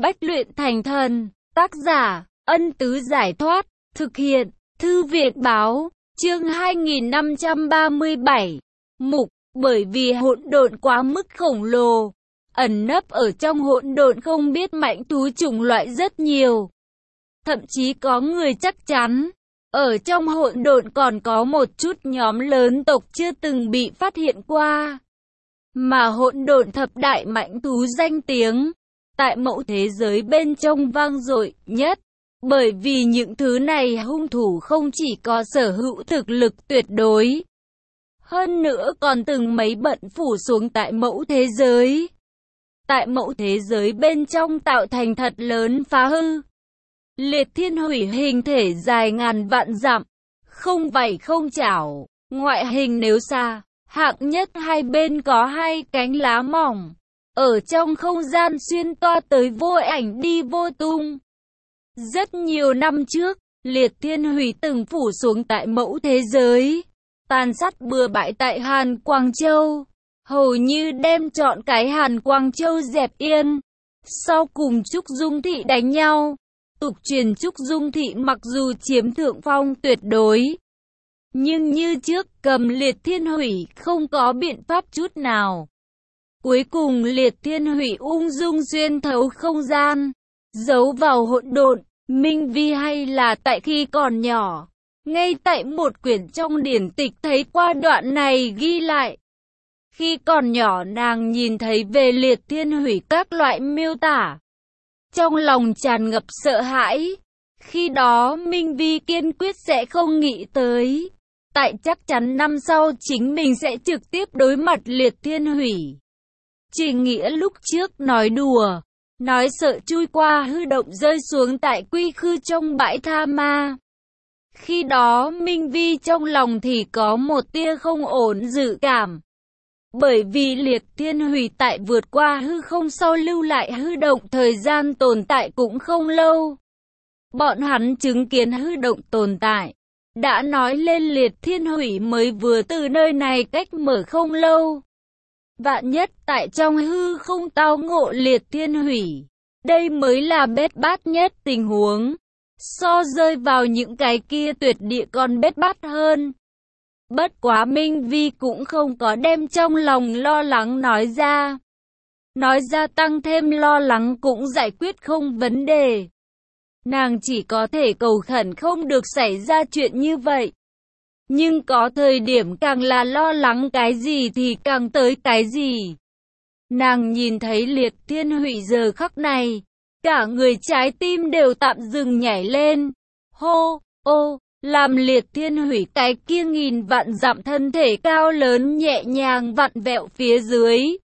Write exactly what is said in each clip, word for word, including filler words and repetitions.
Bách luyện thành thần. Tác giả, Ân Tứ Giải Thoát. Thực hiện, Thư Viện Báo. Chương hai nghìn năm trăm ba mươi bảy. Mục, bởi vì hỗn độn quá mức khổng lồ. Ẩn nấp ở trong hỗn độn không biết mãnh thú chủng loại rất nhiều. Thậm chí có người chắc chắn, ở trong hỗn độn còn có một chút nhóm lớn tộc chưa từng bị phát hiện qua. Mà hỗn độn thập đại mãnh thú danh tiếng, tại mẫu thế giới bên trong vang dội nhất. Bởi vì những thứ này hung thủ không chỉ có sở hữu thực lực tuyệt đối, hơn nữa còn từng mấy bận phủ xuống tại mẫu thế giới. Tại mẫu thế giới bên trong tạo thành thật lớn phá hư. Liệt thiên hủy hình thể dài ngàn vạn dặm, không vảy không chảo, ngoại hình nếu xa, hạng nhất hai bên có hai cánh lá mỏng, ở trong không gian xuyên toa tới vô ảnh đi vô tung. Rất nhiều năm trước, liệt thiên hủy từng phủ xuống tại mẫu thế giới, tàn sát bừa bãi tại Hàn Quang Châu, hầu như đem trọn cái Hàn Quang Châu dẹp yên. Sau cùng Trúc Dung Thị đánh nhau. Tục truyền Trúc Dung Thị mặc dù chiếm thượng phong tuyệt đối, nhưng như trước cầm liệt thiên hủy không có biện pháp chút nào. Cuối cùng liệt thiên hủy ung dung xuyên thấu không gian, giấu vào hỗn độn. Minh Vi hay là tại khi còn nhỏ, ngay tại một quyển trong điển tịch thấy qua đoạn này ghi lại. Khi còn nhỏ nàng nhìn thấy về liệt thiên hủy các loại miêu tả, trong lòng tràn ngập sợ hãi. Khi đó Minh Vi kiên quyết sẽ không nghĩ tới, tại chắc chắn năm sau chính mình sẽ trực tiếp đối mặt liệt thiên hủy. Chỉ nghĩa lúc trước nói đùa, nói sợ chui qua hư động rơi xuống tại quy khư trong bãi tha ma. Khi đó Minh Vi trong lòng thì có một tia không ổn dự cảm. Bởi vì liệt thiên hủy tại vượt qua hư không sau lưu lại hư động thời gian tồn tại cũng không lâu. Bọn hắn chứng kiến hư động tồn tại, đã nói lên liệt thiên hủy mới vừa từ nơi này cách mở không lâu. Vạn nhất tại trong hư không tao ngộ liệt thiên hủy, đây mới là bết bát nhất tình huống. So rơi vào những cái kia tuyệt địa còn bết bát hơn. Bất quá Minh Vi cũng không có đem trong lòng lo lắng nói ra. Nói ra tăng thêm lo lắng cũng giải quyết không vấn đề. Nàng chỉ có thể cầu khẩn không được xảy ra chuyện như vậy. Nhưng có thời điểm càng là lo lắng cái gì thì càng tới cái gì. Nàng nhìn thấy liệt thiên hủy giờ khắc này, cả người trái tim đều tạm dừng nhảy lên. Hô, ô, làm liệt thiên hủy cái kia nghìn vạn dặm thân thể cao lớn nhẹ nhàng vặn vẹo phía dưới.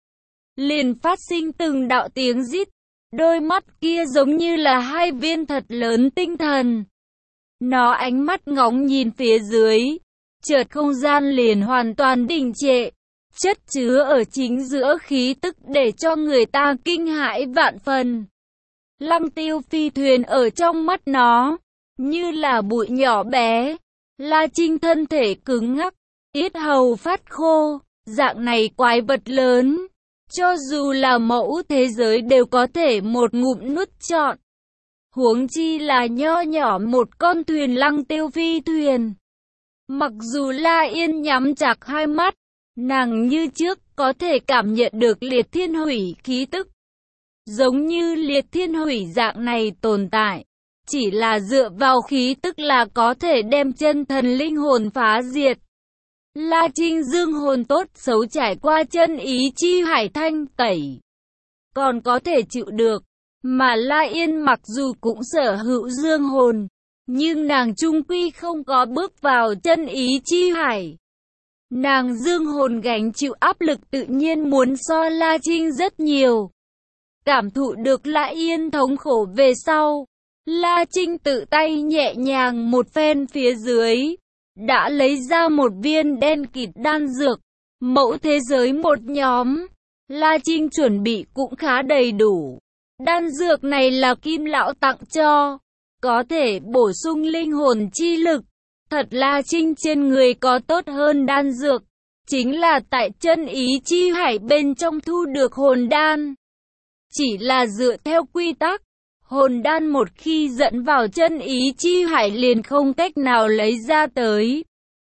Liền phát sinh từng đạo tiếng rít, đôi mắt kia giống như là hai viên thật lớn tinh thần. Nó ánh mắt ngóng nhìn phía dưới, chợt không gian liền hoàn toàn đình trệ. Chất chứa ở chính giữa khí tức để cho người ta kinh hãi vạn phần. Lăng tiêu phi thuyền ở trong mắt nó, như là bụi nhỏ bé. La Trinh thân thể cứng ngắc, yết hầu phát khô, dạng này quái vật lớn, cho dù là mẫu thế giới đều có thể một ngụm nuốt trọn. Huống chi là nho nhỏ một con thuyền lăng tiêu phi thuyền. Mặc dù La Yên nhắm chặt hai mắt, nàng như trước có thể cảm nhận được liệt thiên hủy khí tức. Giống như liệt thiên hủy dạng này tồn tại, chỉ là dựa vào khí tức là có thể đem chân thần linh hồn phá diệt. La Trinh dương hồn tốt xấu trải qua chân ý chi hải thanh tẩy, còn có thể chịu được. Mà La Yên mặc dù cũng sở hữu dương hồn, nhưng nàng chung quy không có bước vào chân ý chi hải. Nàng dương hồn gánh chịu áp lực tự nhiên muốn so La Trinh rất nhiều. Cảm thụ được La Yên thống khổ về sau, La Trinh tự tay nhẹ nhàng một phen phía dưới, đã lấy ra một viên đen kịt đan dược. Mẫu thế giới một nhóm, La Trinh chuẩn bị cũng khá đầy đủ. Đan dược này là Kim Lão tặng cho, có thể bổ sung linh hồn chi lực. Thật La Trinh trên người có tốt hơn đan dược, chính là tại chân ý chi hải bên trong thu được hồn đan. chỉ là dựa theo quy tắc. Hồn đan một khi dẫn vào chân ý chi hải liền không cách nào lấy ra tới.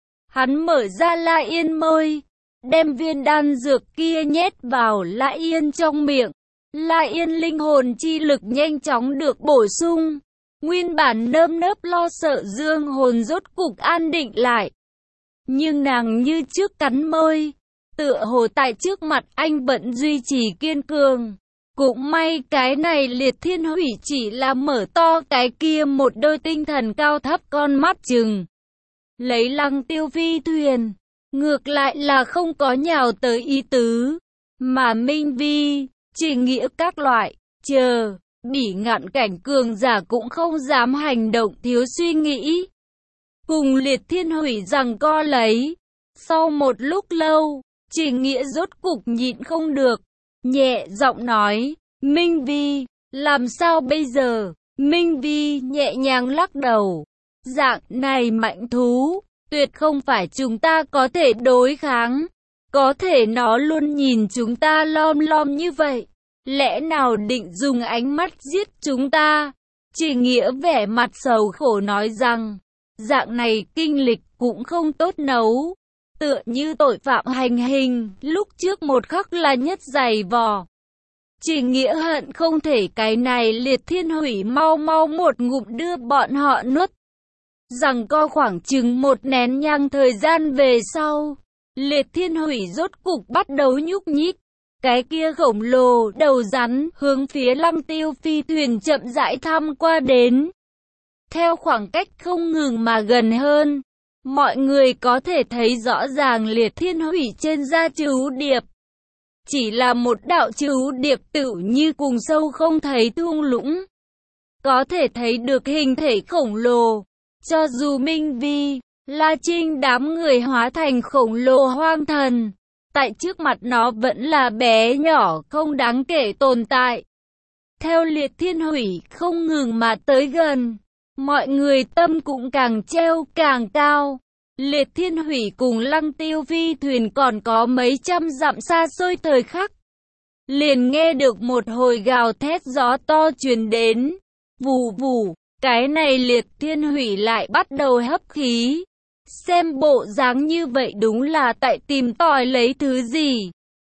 Hắn mở ra La Yên môi, đem viên đan dược kia nhét vào La Yên trong miệng. La Yên linh hồn chi lực nhanh chóng được bổ sung. Nguyên bản nơm nớp lo sợ dương hồn rốt cục an định lại. Nhưng nàng như trước cắn môi, tựa hồ tại trước mặt anh vẫn duy trì kiên cường. Cũng may cái này Liệt Thiên Hủy chỉ là mở to cái kia một đôi tinh thần cao thấp con mắt chừng. Lấy Lăng Tiêu phi thuyền, ngược lại là không có nhào tới ý tứ. Mà Minh Vi, chỉ nghĩa các loại, chờ, bỉ ngạn cảnh cường giả cũng không dám hành động thiếu suy nghĩ. Cùng Liệt Thiên Hủy giằng co lấy. Sau một lúc lâu, chỉ nghĩa rốt cục nhịn không được. Nhẹ giọng nói, Minh Vi, làm sao bây giờ? Minh Vi nhẹ nhàng lắc đầu. Dạng này mạnh thú, tuyệt không phải chúng ta có thể đối kháng. Có thể nó luôn nhìn chúng ta lom lom như vậy. Lẽ nào định dùng ánh mắt giết chúng ta? Chỉ nghĩa vẻ mặt sầu khổ nói rằng, dạng này kinh lịch cũng không tốt nấu. Tựa như tội phạm hành hình, lúc trước một khắc là nhất dày vò. Chỉ nghĩa hận không thể cái này Liệt Thiên Hủy mau mau một ngụm đưa bọn họ nuốt. Rằng co khoảng chừng một nén nhang thời gian về sau, Liệt Thiên Hủy rốt cục bắt đầu nhúc nhích. Cái kia khổng lồ đầu rắn hướng phía Lăng Tiêu phi thuyền chậm rãi thăm qua đến. Theo khoảng cách không ngừng mà gần hơn, mọi người có thể thấy rõ ràng Liệt Thiên Hủy trên da chú điệp. Chỉ là một đạo chú điệp tự như cùng sâu không thấy thung lũng. Có thể thấy được hình thể khổng lồ. Cho dù Minh Vi, La Trinh đám người hóa thành khổng lồ hoang thần, tại trước mặt nó vẫn là bé nhỏ không đáng kể tồn tại. Theo Liệt Thiên Hủy không ngừng mà tới gần, mọi người tâm cũng càng treo càng cao. Liệt Thiên Hủy cùng Lăng Tiêu phi thuyền còn có mấy trăm dặm xa xôi thời khắc. Liền nghe được một hồi gào thét gió to truyền đến. Vù vù, cái này Liệt Thiên Hủy lại bắt đầu hấp khí. Xem bộ dáng như vậy đúng là tại tìm tòi lấy thứ gì.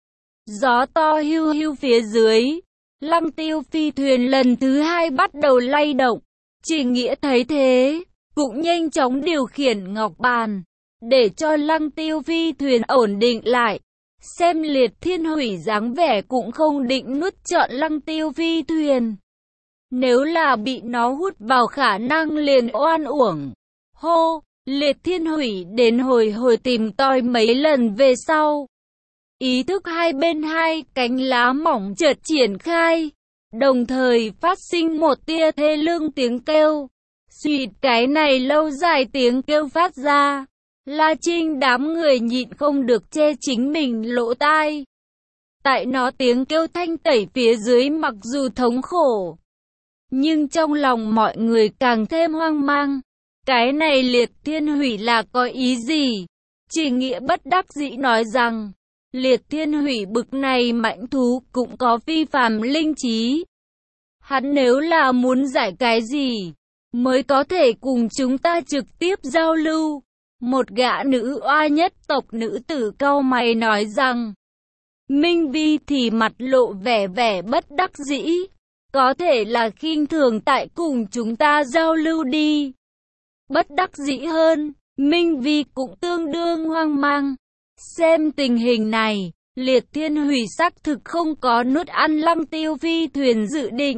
Gió to hưu hưu phía dưới. Lăng Tiêu phi thuyền lần thứ hai bắt đầu lay động. Chỉ nghĩa thấy thế, cũng nhanh chóng điều khiển ngọc bàn, để cho Lăng Tiêu phi thuyền ổn định lại. Xem Liệt Thiên Hủy dáng vẻ cũng không định nuốt trọn Lăng Tiêu phi thuyền. Nếu là bị nó hút vào khả năng liền oan uổng. Hô, Liệt Thiên Hủy đến hồi hồi tìm tòi mấy lần về sau. Ý thức hai bên hai cánh lá mỏng chợt triển khai. Đồng thời phát sinh một tia thê lương tiếng kêu. Xuyệt cái này lâu dài tiếng kêu phát ra. La Trinh đám người nhịn không được che chính mình lỗ tai. Tại nó tiếng kêu thanh tẩy phía dưới mặc dù thống khổ, nhưng trong lòng mọi người càng thêm hoang mang. Cái này Liệt Thiên Hủy là có ý gì? Chỉ nghĩa bất đắc dĩ nói rằng, Liệt Thiên Hủy bực này mạnh thú cũng có vi phàm linh trí. Hắn nếu là muốn giải cái gì, mới có thể cùng chúng ta trực tiếp giao lưu. Một gã nữ oa nhất tộc nữ tử cau mày nói rằng, Minh Vi thì mặt lộ vẻ vẻ bất đắc dĩ. Có thể là khinh thường tại cùng chúng ta giao lưu đi. Bất đắc dĩ hơn, Minh Vi cũng tương đương hoang mang. Xem tình hình này, Liệt Thiên Hủy xác thực không có nuốt ăn Lăng Tiêu phi thuyền dự định.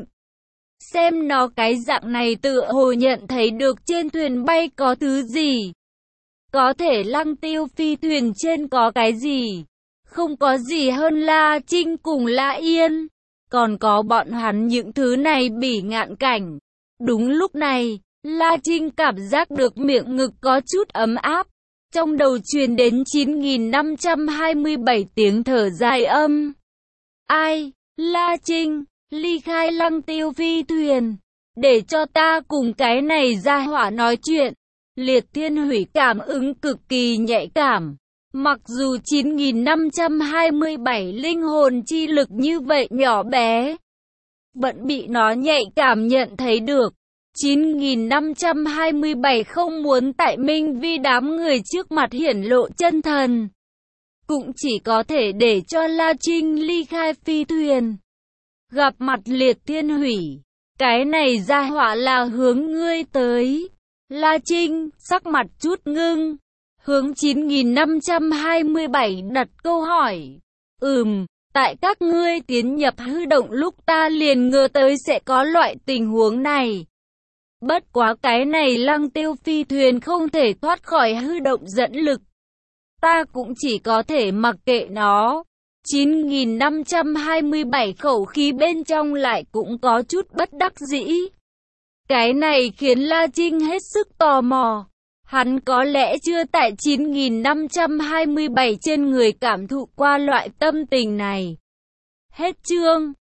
Xem nó cái dạng này tựa hồ nhận thấy được trên thuyền bay có thứ gì. Có thể Lăng Tiêu phi thuyền trên có cái gì? Không có gì hơn La Trinh cùng La Yên. Còn có bọn hắn những thứ này bỉ ngạn cảnh. Đúng lúc này, La Trinh cảm giác được miệng ngực có chút ấm áp. Trong đầu truyền đến chín nghìn năm trăm hai mươi bảy tiếng thở dài âm. Ai? La Trinh, ly khai Lăng Tiêu phi thuyền. Để cho ta cùng cái này ra hỏa nói chuyện. Liệt Thiên Hủy cảm ứng cực kỳ nhạy cảm. Mặc dù chín nghìn năm trăm hai mươi bảy linh hồn chi lực như vậy nhỏ bé, vẫn bị nó nhạy cảm nhận thấy được. chín nghìn năm trăm hai mươi bảy không muốn tại Minh Vi đám người trước mặt hiển lộ chân thần. Cũng chỉ có thể để cho La Trinh ly khai phi thuyền. Gặp mặt Liệt Thiên Hủy. Cái này ra họa là hướng ngươi tới. La Trinh, sắc mặt chút ngưng. Hướng chín nghìn năm trăm hai mươi bảy đặt câu hỏi. Ừm, tại các ngươi tiến nhập hư động lúc ta liền ngờ tới sẽ có loại tình huống này. Bất quá cái này Lăng Tiêu phi thuyền không thể thoát khỏi hư động dẫn lực. Ta cũng chỉ có thể mặc kệ nó. chín nghìn năm trăm hai mươi bảy khẩu khí bên trong lại cũng có chút bất đắc dĩ. Cái này khiến La Trinh hết sức tò mò. Hắn có lẽ chưa tại chín nghìn năm trăm hai mươi bảy trên người cảm thụ qua loại tâm tình này. Hết chương.